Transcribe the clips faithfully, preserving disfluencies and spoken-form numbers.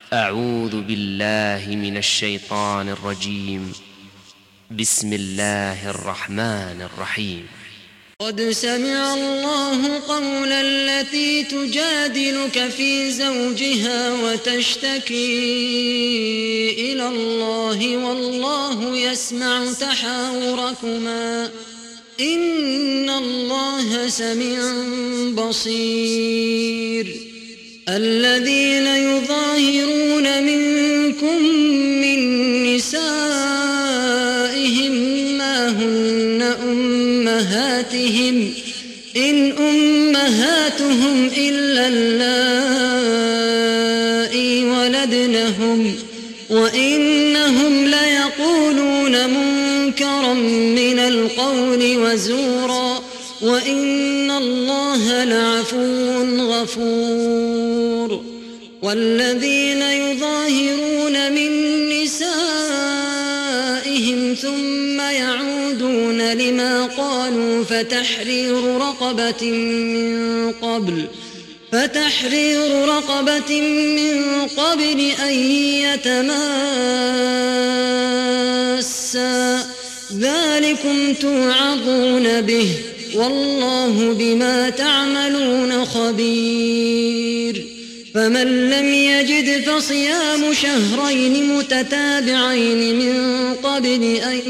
أعوذ بالله من الشيطان الرجيم. بسم الله الرحمن الرحيم. قد سمع الله قول التي تجادلك في زوجها وتشتكي إلى الله والله يسمع تحاوركما إن الله سميع بصير. الذين يظاهرون منكم من نسائهم ما هن أمهاتهم إن أمهاتهم إلا اللائي ولدنهم وإنهم ليقولون منكرا من القول وزورا وإن الله لعفو غفور. والذين يظاهرون من نسائهم ثم يعودون لما قالوا فتحرير رقبة من قبل فتحرير رقبة من قبل أن يتماسا ذلكم توعظون به والله بما تعملون خبير. فمن لم يجد فصيام شهرين متتابعين من قبل أن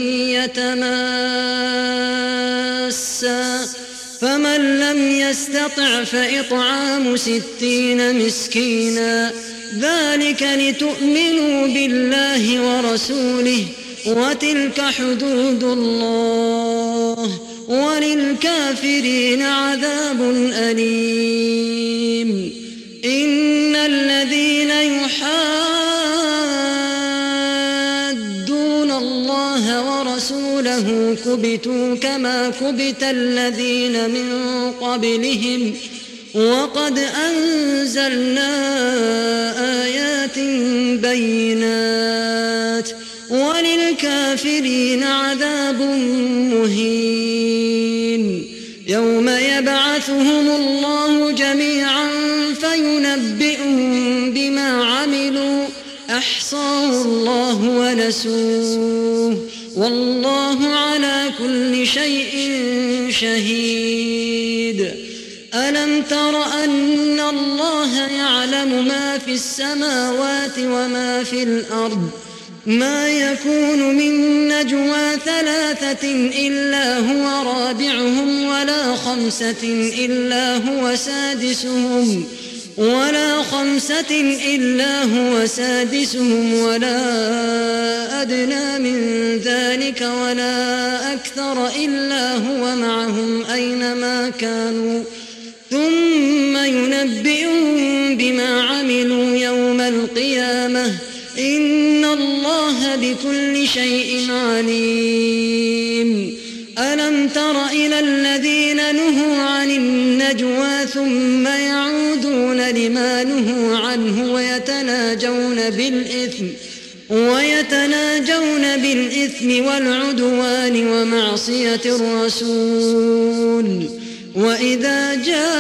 يتماسا فمن لم يستطع فإطعام ستين مسكينا ذلك لتؤمنوا بالله ورسوله وتلك حدود الله وللكافرين عذاب أليم. إن الذين يحادون الله ورسوله كبتوا كما كبت الذين من قبلهم وقد أنزلنا آيات بينات وللكافرين عذاب مهين. يوم يبعثهم الله جميعا فينبئهم بما عملوا أحصاه الله ونسوه والله على كل شيء شهيد. ألم تر أن الله يعلم ما في السماوات وما في الأرض ما يكون من نجوى ثلاثة إلا هو رابعهم ولا خمسة إلا هو سادسهم ولا خمسة إلا هو سادسهم ولا أدنى من ذلك ولا أكثر إلا هو معهم أينما كانوا ثم ينبئهم بما عملوا يوم القيامة إن الله بكل شيء عليم. ألم تر إلى الذين نهوا عن النجوى ثم يعودون لما نهوا عنه ويتناجون بالإثم ويتناجون بالإثم والعدوان ومعصية الرسول وإذا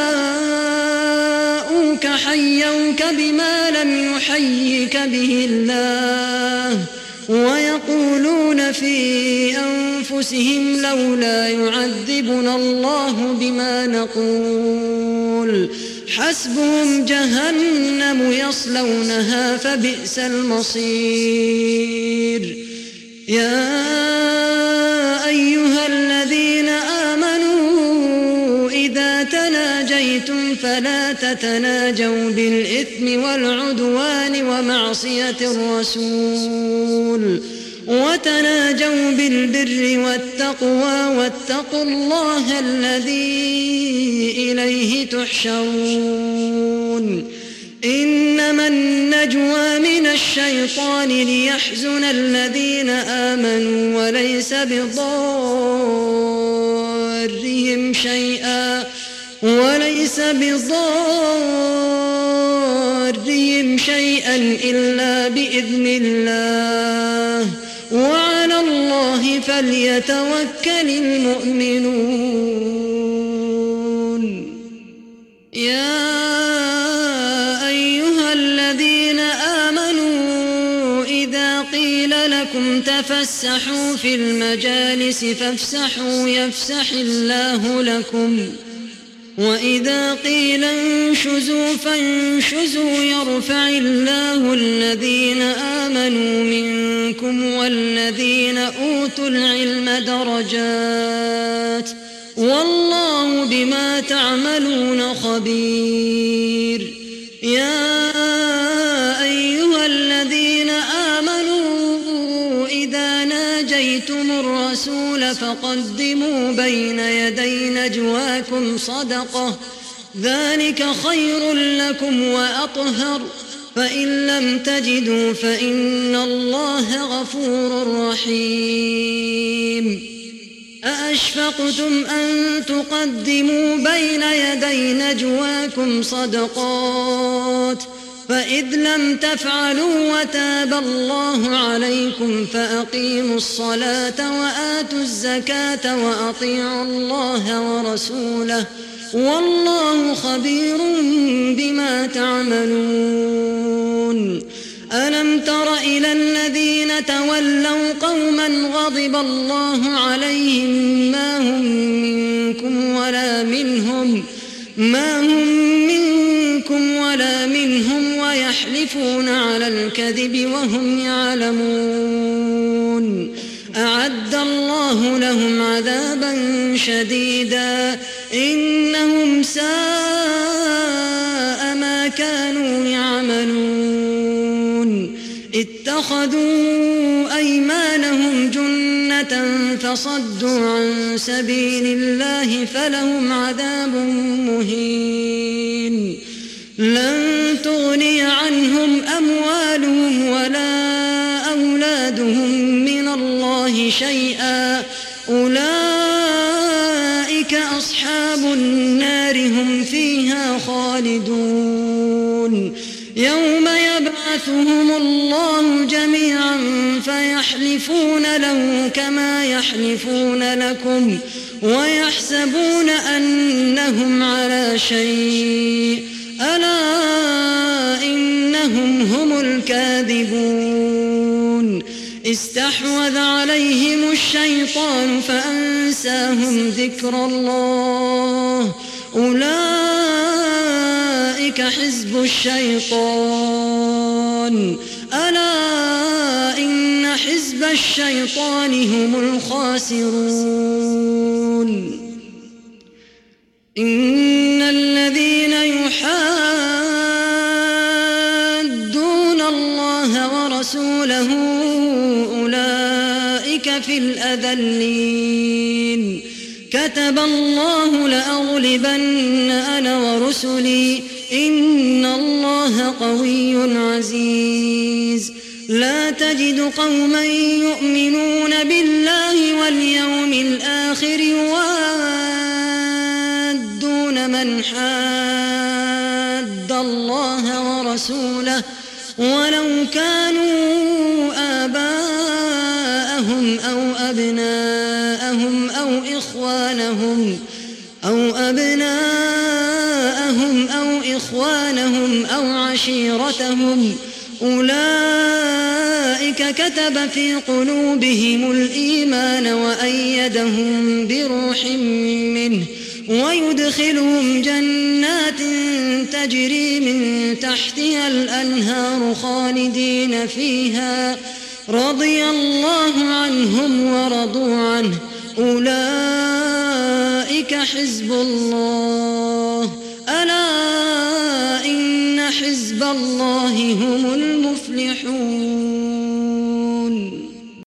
جاءوك حيوك بما لم يحيك به الله ويقولون في أنفسهم لولا يعذبنا الله بما نقول حسبهم جهنم يصلونها فبئس المصير. يا أيها الذين آمنوا إذا تناجيتم فلا تتناجوا بالإثم والعدوان ومعصية الرسول وتناجوا بالبر والتقوى واتقوا الله الذي إليه تحشرون. إنما النجوى من الشيطان ليحزن الذين آمنوا وليس بضارهم شيئا وليس بضارهم شيئا إلا بإذن الله وعلى الله فليتوكل المؤمنون. يا أيها الذين آمنوا لكم تفسحوا في المجالس فافسحوا يفسح الله لكم وإذا قيل انشزوا فانشزوا يرفع الله الذين آمنوا منكم والذين أوتوا العلم درجات والله بما تعملون خبير. يا أيها الذين آمنوا إذا ناجيتم الرسول فقدموا بين يدي نجواكم صدقة ذلك خير لكم وأطهر فإن لم تجدوا فإن الله غفور رحيم. أأشفقتم أن تقدموا بين يدي نجواكم صدقات فإذ لم تفعلوا وتاب الله عليكم فأقيموا الصلاة وآتوا الزكاة وأطيعوا الله ورسوله والله خبير بما تعملون. ألم تر إلى الذين تولوا قوما غضب الله عليهم ما هم منكم ولا منهم ما هم منكم ولا منهم ويحلفون على الكذب وهم يعلمون أعد الله لهم عذابا شديدا إنهم ساء ما كانوا يعملون. اتخذوا أيمانهم جنة فصدوا عن سبيل الله فلهم عذاب مهين. لن تغني عنهم أموالهم ولا أولادهم من الله شيئا أولئك أصحاب النار هم فيها خالدون. يوم يبعثهم الله جميعا فيحلفون له كما يحلفون لكم ويحسبون أنهم على شيء ألا إنهم هم الكاذبون. استحوذ عليهم الشيطان فأنساهم ذكر الله أولئك حزب الشيطان ألا إن حزب الشيطان هم الخاسرون. إن الذين يحادون الله ورسوله أولئك في الأذلين. كتب الله لأغلبن أنا ورسلي إن الله قوي عزيز. لا تجد قوما يؤمنون بالله واليوم الآخر يوادون من حاد الله ورسوله ولو كانوا آباءهم أو أبناءهم أو إخوانهم أو أبناءهم أو إخوانهم أو عشيرتهم أولئك كتب في قلوبهم الإيمان وأيدهم بروح منه ويدخلهم جنات تجري من تحتها الأنهار خالدين فيها رضي الله عنهم ورضوا عنه أولئك حزب الله ألا إن حزب الله هم المفلحون.